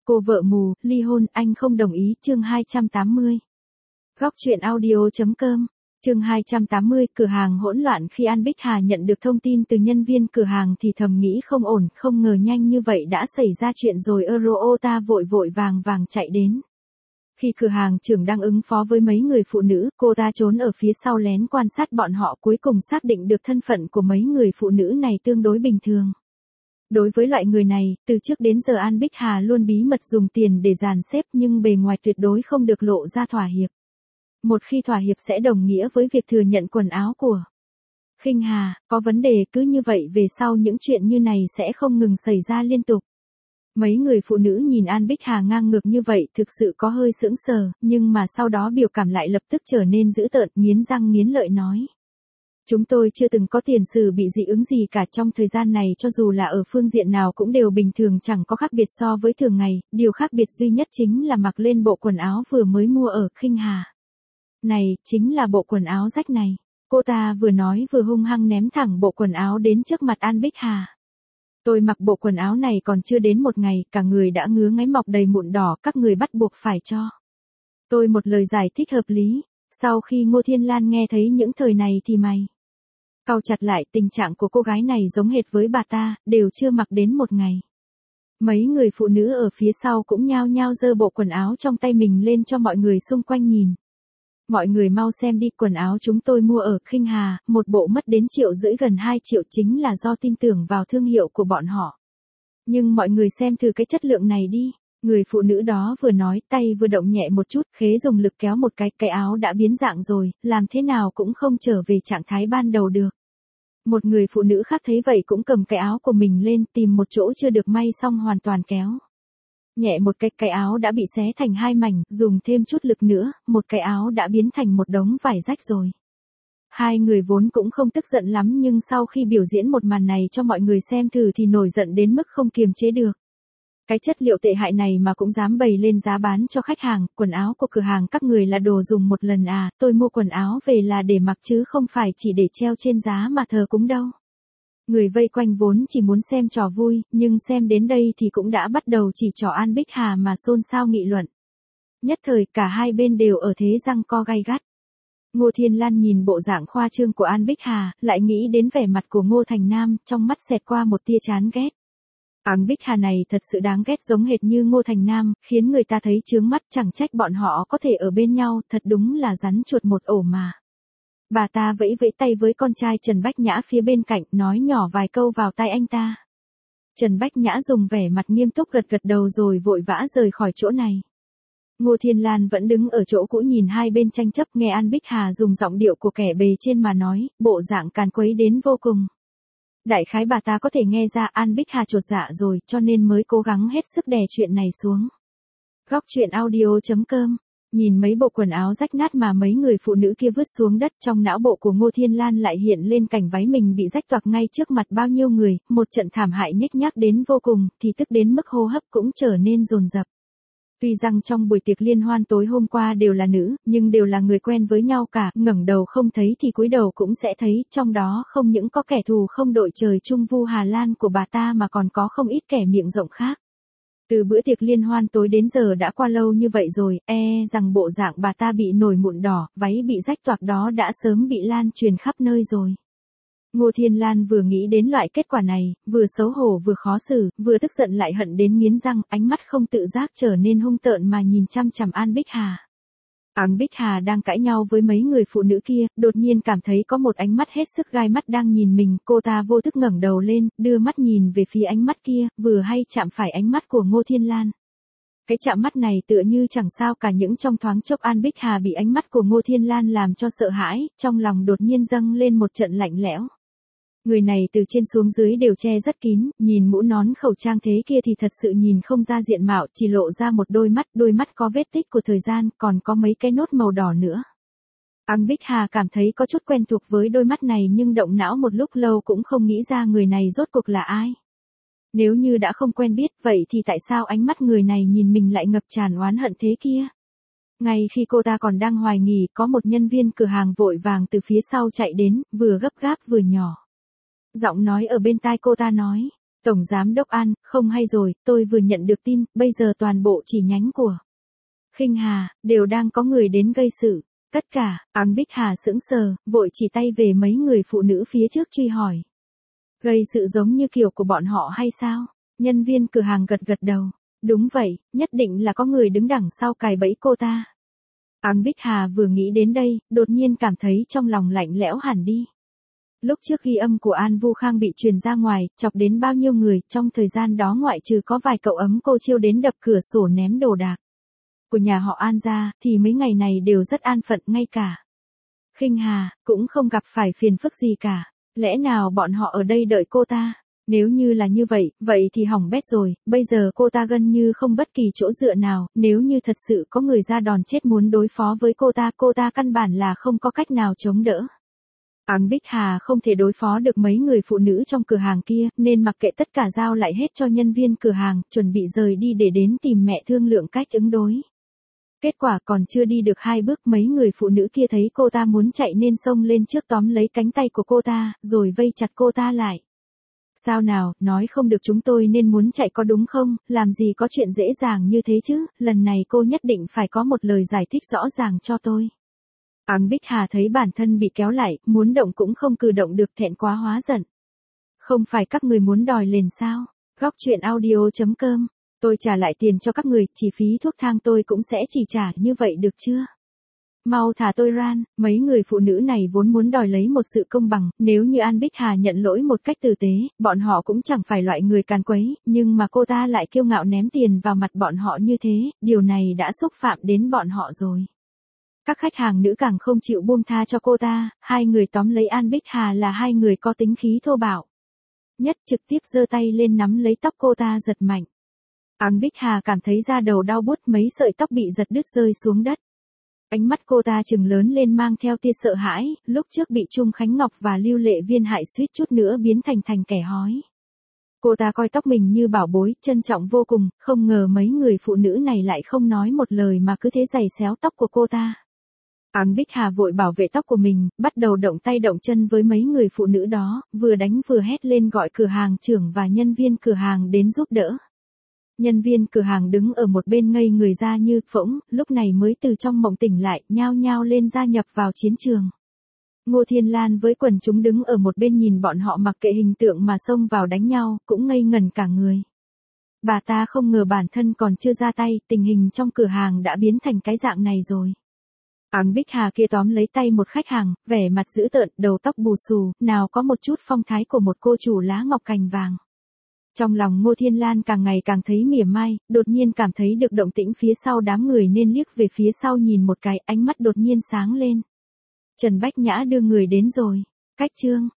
Cô vợ mù, ly hôn, anh không đồng ý, chương 280. Góc truyện audio.com, chương 280, cửa hàng hỗn loạn. Khi An Bích Hà nhận được thông tin từ nhân viên cửa hàng thì thầm nghĩ không ổn, không ngờ nhanh như vậy đã xảy ra chuyện rồi. Ta vội vàng chạy đến. Khi cửa hàng trưởng đang ứng phó với mấy người phụ nữ, cô ta trốn ở phía sau lén quan sát bọn họ, cuối cùng xác định được thân phận của mấy người phụ nữ này tương đối bình thường. Đối với loại người này, từ trước đến giờ An Bích Hà luôn bí mật dùng tiền để dàn xếp, nhưng bề ngoài tuyệt đối không được lộ ra thỏa hiệp. Một khi thỏa hiệp sẽ đồng nghĩa với việc thừa nhận quần áo của Khinh Hà, có vấn đề. Cứ như vậy về sau những chuyện như này sẽ không ngừng xảy ra liên tục. Mấy người phụ nữ nhìn An Bích Hà ngang ngược như vậy thực sự có hơi sững sờ, nhưng mà sau đó biểu cảm lại lập tức trở nên dữ tợn, nghiến răng nghiến lợi nói. Chúng tôi chưa từng có tiền sử bị dị ứng gì cả, trong thời gian này cho dù là ở phương diện nào cũng đều bình thường, chẳng có khác biệt so với thường ngày, điều khác biệt duy nhất chính là mặc lên bộ quần áo vừa mới mua ở Khinh Hà. Này, chính là bộ quần áo rách này. Cô ta vừa nói vừa hung hăng ném thẳng bộ quần áo đến trước mặt An Bích Hà. Tôi mặc bộ quần áo này còn chưa đến một ngày, cả người đã ngứa ngáy mọc đầy mụn đỏ, các người bắt buộc phải cho tôi một lời giải thích hợp lý. Sau khi Ngô Thiên Lan nghe thấy những thời này thì mày cau chặt lại, tình trạng của cô gái này giống hệt với bà ta, đều chưa mặc đến một ngày. Mấy người phụ nữ ở phía sau cũng nhao nhao giơ bộ quần áo trong tay mình lên cho mọi người xung quanh nhìn. Mọi người mau xem đi, quần áo chúng tôi mua ở Khinh Hà, một bộ mất đến 1,5 triệu, gần 2 triệu, chính là do tin tưởng vào thương hiệu của bọn họ. Nhưng mọi người xem thử cái chất lượng này đi. Người phụ nữ đó vừa nói, tay vừa động nhẹ một chút, khế dùng lực kéo một cái áo đã biến dạng rồi, làm thế nào cũng không trở về trạng thái ban đầu được. Một người phụ nữ khác thấy vậy cũng cầm cái áo của mình lên, tìm một chỗ chưa được may xong hoàn toàn kéo nhẹ một cái áo đã bị xé thành 2 mảnh, dùng thêm chút lực nữa, một cái áo đã biến thành một đống vải rách rồi. Hai người vốn cũng không tức giận lắm, nhưng sau khi biểu diễn một màn này cho mọi người xem thử thì nổi giận đến mức không kiềm chế được. Cái chất liệu tệ hại này mà cũng dám bày lên giá bán cho khách hàng, quần áo của cửa hàng các người là đồ dùng một lần à, tôi mua quần áo về là để mặc chứ không phải chỉ để treo trên giá mà thờ cúng đâu. Người vây quanh vốn chỉ muốn xem trò vui, nhưng xem đến đây thì cũng đã bắt đầu chỉ trỏ An Bích Hà mà xôn xao nghị luận. Nhất thời cả hai bên đều ở thế giằng co gay gắt. Ngô Thiên Lan nhìn bộ dạng khoa trương của An Bích Hà, lại nghĩ đến vẻ mặt của Ngô Thành Nam, trong mắt xẹt qua một tia chán ghét. An Bích Hà này thật sự đáng ghét, giống hệt như Ngô Thành Nam, khiến người ta thấy chướng mắt, chẳng trách bọn họ có thể ở bên nhau, thật đúng là rắn chuột một ổ mà. Bà ta vẫy vẫy tay với con trai Trần Bách Nhã phía bên cạnh, nói nhỏ vài câu vào tai anh ta. Trần Bách Nhã dùng vẻ mặt nghiêm túc gật đầu rồi vội vã rời khỏi chỗ này. Ngô Thiên Lan vẫn đứng ở chỗ cũ nhìn hai bên tranh chấp, nghe An Bích Hà dùng giọng điệu của kẻ bề trên mà nói, bộ dạng càn quấy đến vô cùng. Đại khái bà ta có thể nghe ra An Bích Hà chột dạ rồi, cho nên mới cố gắng hết sức đè chuyện này xuống. Góc truyện audio.com. Nhìn mấy bộ quần áo rách nát mà mấy người phụ nữ kia vứt xuống đất, trong não bộ của Ngô Thiên Lan lại hiện lên cảnh váy mình bị rách toạc ngay trước mặt bao nhiêu người, một trận thảm hại nhếch nhác đến vô cùng, thì tức đến mức hô hấp cũng trở nên dồn dập. Tuy rằng trong buổi tiệc liên hoan tối hôm qua đều là nữ, nhưng đều là người quen với nhau cả, ngẩng đầu không thấy thì cúi đầu cũng sẽ thấy, trong đó không những có kẻ thù không đội trời chung Vu Hà Lan của bà ta mà còn có không ít kẻ miệng rộng khác. Từ bữa tiệc liên hoan tối đến giờ đã qua lâu như vậy rồi, rằng bộ dạng bà ta bị nổi mụn đỏ, váy bị rách toạc đó đã sớm bị lan truyền khắp nơi rồi. Ngô Thiên Lan vừa nghĩ đến loại kết quả này, vừa xấu hổ vừa khó xử, vừa tức giận lại hận đến nghiến răng, ánh mắt không tự giác trở nên hung tợn mà nhìn chăm chằm An Bích Hà. An Bích Hà đang cãi nhau với mấy người phụ nữ kia, đột nhiên cảm thấy có một ánh mắt hết sức gai mắt đang nhìn mình, cô ta vô thức ngẩng đầu lên, đưa mắt nhìn về phía ánh mắt kia, vừa hay chạm phải ánh mắt của Ngô Thiên Lan. Cái chạm mắt này tựa như chẳng sao cả, những trong thoáng chốc An Bích Hà bị ánh mắt của Ngô Thiên Lan làm cho sợ hãi, trong lòng đột nhiên dâng lên một trận lạnh lẽo. Người này từ trên xuống dưới đều che rất kín, nhìn mũ nón khẩu trang thế kia thì thật sự nhìn không ra diện mạo, chỉ lộ ra một đôi mắt có vết tích của thời gian, còn có mấy cái nốt màu đỏ nữa. An Bích Hà cảm thấy có chút quen thuộc với đôi mắt này, nhưng động não một lúc lâu cũng không nghĩ ra người này rốt cuộc là ai. Nếu như đã không quen biết, vậy thì tại sao ánh mắt người này nhìn mình lại ngập tràn oán hận thế kia? Ngay khi cô ta còn đang hoài nghi, có một nhân viên cửa hàng vội vàng từ phía sau chạy đến, vừa gấp gáp vừa nhỏ giọng nói ở bên tai cô ta nói, Tổng Giám đốc An, không hay rồi, tôi vừa nhận được tin, bây giờ toàn bộ chi nhánh của Khinh Hà, đều đang có người đến gây sự. Tất cả, An Bích Hà sững sờ, vội chỉ tay về mấy người phụ nữ phía trước truy hỏi. Gây sự giống như kiểu của bọn họ hay sao? Nhân viên cửa hàng gật gật đầu. Đúng vậy, nhất định là có người đứng đằng sau cài bẫy cô ta. An Bích Hà vừa nghĩ đến đây, đột nhiên cảm thấy trong lòng lạnh lẽo hẳn đi. Lúc trước ghi âm của An Vu Khang bị truyền ra ngoài, chọc đến bao nhiêu người, trong thời gian đó ngoại trừ có vài cậu ấm cô Chiêu đến đập cửa sổ ném đồ đạc của nhà họ An ra, thì mấy ngày này đều rất an phận, ngay cả Khinh Hà cũng không gặp phải phiền phức gì cả. Lẽ nào bọn họ ở đây đợi cô ta? Nếu như là như vậy, vậy thì hỏng bét rồi, bây giờ cô ta gần như không bất kỳ chỗ dựa nào, nếu như thật sự có người ra đòn chết muốn đối phó với cô ta căn bản là không có cách nào chống đỡ. An Bích Hà không thể đối phó được mấy người phụ nữ trong cửa hàng kia, nên mặc kệ tất cả giao lại hết cho nhân viên cửa hàng, chuẩn bị rời đi để đến tìm mẹ thương lượng cách ứng đối. Kết quả còn chưa đi được 2 bước, mấy người phụ nữ kia thấy cô ta muốn chạy nên xông lên trước tóm lấy cánh tay của cô ta, rồi vây chặt cô ta lại. Sao nào, nói không được chúng tôi nên muốn chạy có đúng không, làm gì có chuyện dễ dàng như thế chứ, lần này cô nhất định phải có một lời giải thích rõ ràng cho tôi. An Bích Hà thấy bản thân bị kéo lại, muốn động cũng không cử động được, thẹn quá hóa giận. Không phải các người muốn đòi lên sao? Góc chuyện audio.com. Tôi trả lại tiền cho các người, chi phí thuốc thang tôi cũng sẽ chỉ trả, như vậy được chưa? Mau thả tôi ra. Mấy người phụ nữ này vốn muốn đòi lấy một sự công bằng, nếu như An Bích Hà nhận lỗi một cách tử tế, bọn họ cũng chẳng phải loại người càn quấy, nhưng mà cô ta lại kiêu ngạo ném tiền vào mặt bọn họ như thế, điều này đã xúc phạm đến bọn họ rồi. Các khách hàng nữ càng không chịu buông tha cho cô ta, hai người tóm lấy An Bích Hà là hai người có tính khí thô bạo. Nhất trực tiếp giơ tay lên nắm lấy tóc cô ta giật mạnh. An Bích Hà cảm thấy da đầu đau buốt, mấy sợi tóc bị giật đứt rơi xuống đất. Ánh mắt cô ta trừng lớn lên mang theo tia sợ hãi, lúc trước bị Trung Khánh Ngọc và Lưu Lệ Viên hại suýt chút nữa biến thành kẻ hói. Cô ta coi tóc mình như bảo bối, trân trọng vô cùng, không ngờ mấy người phụ nữ này lại không nói một lời mà cứ thế giày xéo tóc của cô ta. An Bích Hà vội bảo vệ tóc của mình, bắt đầu động tay động chân với mấy người phụ nữ đó, vừa đánh vừa hét lên gọi cửa hàng trưởng và nhân viên cửa hàng đến giúp đỡ. Nhân viên cửa hàng đứng ở một bên ngây người ra như phỗng, lúc này mới từ trong mộng tỉnh lại, nhao nhao lên gia nhập vào chiến trường. Ngô Thiên Lan với quần chúng đứng ở một bên nhìn bọn họ mặc kệ hình tượng mà xông vào đánh nhau, cũng ngây ngẩn cả người. Bà ta không ngờ bản thân còn chưa ra tay, tình hình trong cửa hàng đã biến thành cái dạng này rồi. An Bích Hà kia tóm lấy tay một khách hàng, vẻ mặt dữ tợn, đầu tóc bù xù, nào có một chút phong thái của một cô chủ lá ngọc cành vàng. Trong lòng Ngô Thiên Lan càng ngày càng thấy mỉa mai, đột nhiên cảm thấy được động tĩnh phía sau đám người nên liếc về phía sau nhìn một cái, ánh mắt đột nhiên sáng lên. Trần Bách Nhã đưa người đến rồi. Cách chương